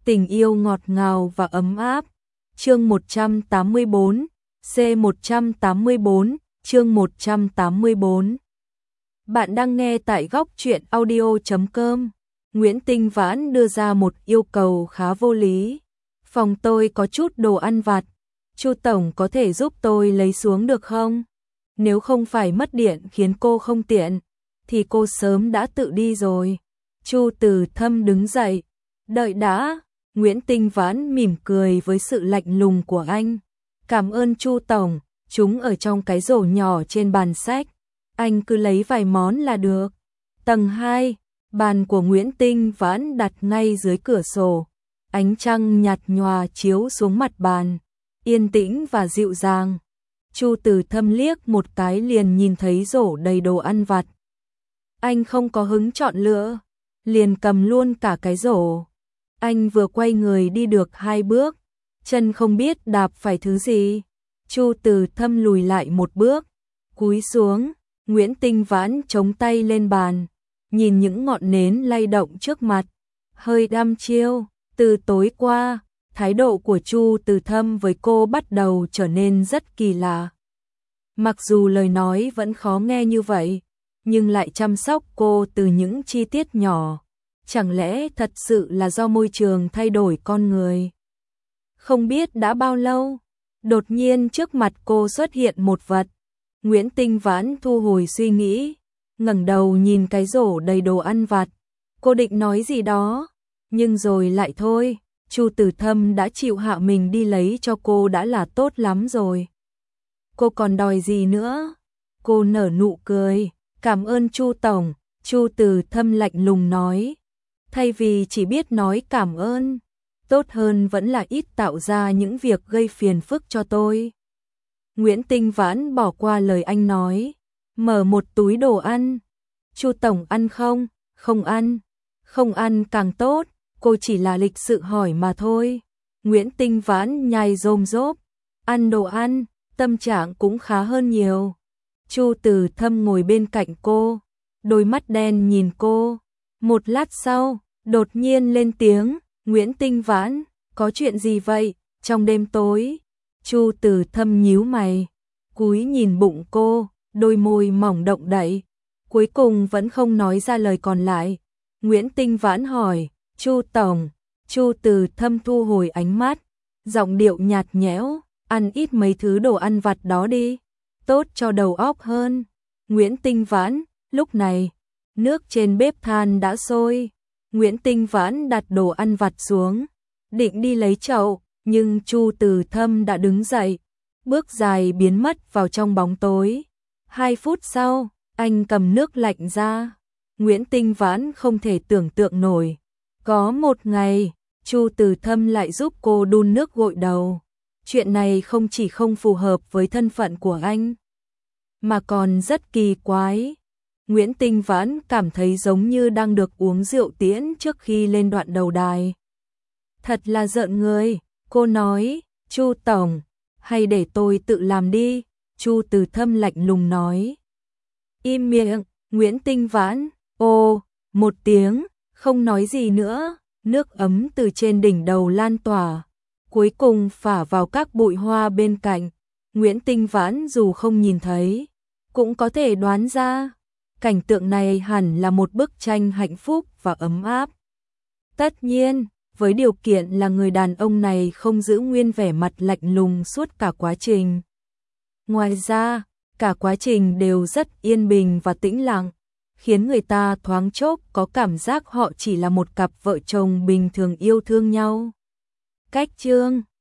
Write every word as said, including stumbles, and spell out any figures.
Tình yêu ngọt ngào và ấm áp. Chương một trăm tám mươi bốn, C một trăm tám mươi bốn, chương một trăm tám mươi bốn. Bạn đang nghe tại góc truyện audio chấm com. Nguyễn Tinh Vãn đưa ra một yêu cầu khá vô lý. Phòng tôi có chút đồ ăn vặt, Chu tổng có thể giúp tôi lấy xuống được không? Nếu không phải mất điện khiến cô không tiện, thì cô sớm đã tự đi rồi. Chu Từ Thâm đứng dậy. Đợi đã. Nguyễn Tinh Vãn mỉm cười với sự lạnh lùng của anh. Cảm ơn Chu tổng, chúng ở trong cái rổ nhỏ trên bàn sách. Anh cứ lấy vài món là được. Tầng hai, bàn của Nguyễn Tinh Vãn đặt ngay dưới cửa sổ. Ánh trăng nhạt nhòa chiếu xuống mặt bàn, yên tĩnh và dịu dàng. Chu Từ Thâm liếc một cái liền nhìn thấy rổ đầy đồ ăn vặt. Anh không có hứng chọn lựa, liền cầm luôn cả cái rổ. Anh vừa quay người đi được hai bước, chân không biết đạp phải thứ gì. Chu Từ Thâm lùi lại một bước, cúi xuống. Nguyễn Tinh Vãn chống tay lên bàn, nhìn những ngọn nến lay động trước mặt, hơi đăm chiêu. Từ tối qua, thái độ của Chu Từ Thâm với cô bắt đầu trở nên rất kỳ lạ. Mặc dù lời nói vẫn khó nghe như vậy, nhưng lại chăm sóc cô từ những chi tiết nhỏ. Chẳng lẽ thật sự là do môi trường thay đổi con người? Không biết đã bao lâu, đột nhiên trước mặt cô xuất hiện một vật. Nguyễn Tinh Vãn thu hồi suy nghĩ, ngẩng đầu nhìn cái rổ đầy đồ ăn vặt. Cô định nói gì đó, nhưng rồi lại thôi. Chu Từ Thâm đã chịu hạ mình đi lấy cho cô đã là tốt lắm rồi. Cô còn đòi gì nữa? Cô nở nụ cười. Cảm ơn Chu tổng. Chu Từ Thâm lạnh lùng nói. Thay vì chỉ biết nói cảm ơn, tốt hơn vẫn là ít tạo ra những việc gây phiền phức cho tôi. Nguyễn Tinh Vãn bỏ qua lời anh nói, mở một túi đồ ăn. Chu tổng ăn không? Không ăn. Không ăn càng tốt, cô chỉ là lịch sự hỏi mà thôi. Nguyễn Tinh Vãn nhai rôm rốp, ăn đồ ăn, tâm trạng cũng khá hơn nhiều. Chu Từ Thâm ngồi bên cạnh cô, đôi mắt đen nhìn cô. Một lát sau, đột nhiên lên tiếng, Nguyễn Tinh Vãn, có chuyện gì vậy? Trong đêm tối, Chu Từ Thâm nhíu mày, cúi nhìn bụng cô, đôi môi mỏng động đậy, cuối cùng vẫn không nói ra lời còn lại. Nguyễn Tinh Vãn hỏi, Chu tổng. Chu Từ Thâm thu hồi ánh mắt, giọng điệu nhạt nhẽo, ăn ít mấy thứ đồ ăn vặt đó đi, tốt cho đầu óc hơn. Nguyễn Tinh Vãn, lúc này, nước trên bếp than đã sôi. Nguyễn Tinh Vãn đặt đồ ăn vặt xuống, định đi lấy chậu, nhưng Chu Từ Thâm đã đứng dậy, bước dài biến mất vào trong bóng tối. Hai phút sau, anh cầm nước lạnh ra. Nguyễn Tinh Vãn không thể tưởng tượng nổi. Có một ngày, Chu Từ Thâm lại giúp cô đun nước gội đầu. Chuyện này không chỉ không phù hợp với thân phận của anh, mà còn rất kỳ quái. Nguyễn Tinh Vãn cảm thấy giống như đang được uống rượu tiễn trước khi lên đoạn đầu đài. Thật là rợn người, cô nói, Chu tổng, hay để tôi tự làm đi. Chu Từ Thâm lạnh lùng nói. Im miệng. Nguyễn Tinh Vãn, ô, một tiếng, không nói gì nữa. Nước ấm từ trên đỉnh đầu lan tỏa, cuối cùng phả vào các bụi hoa bên cạnh. Nguyễn Tinh Vãn dù không nhìn thấy, cũng có thể đoán ra, cảnh tượng này hẳn là một bức tranh hạnh phúc và ấm áp. Tất nhiên, với điều kiện là người đàn ông này không giữ nguyên vẻ mặt lạnh lùng suốt cả quá trình. Ngoài ra, cả quá trình đều rất yên bình và tĩnh lặng, khiến người ta thoáng chốc có cảm giác họ chỉ là một cặp vợ chồng bình thường yêu thương nhau. Cách chương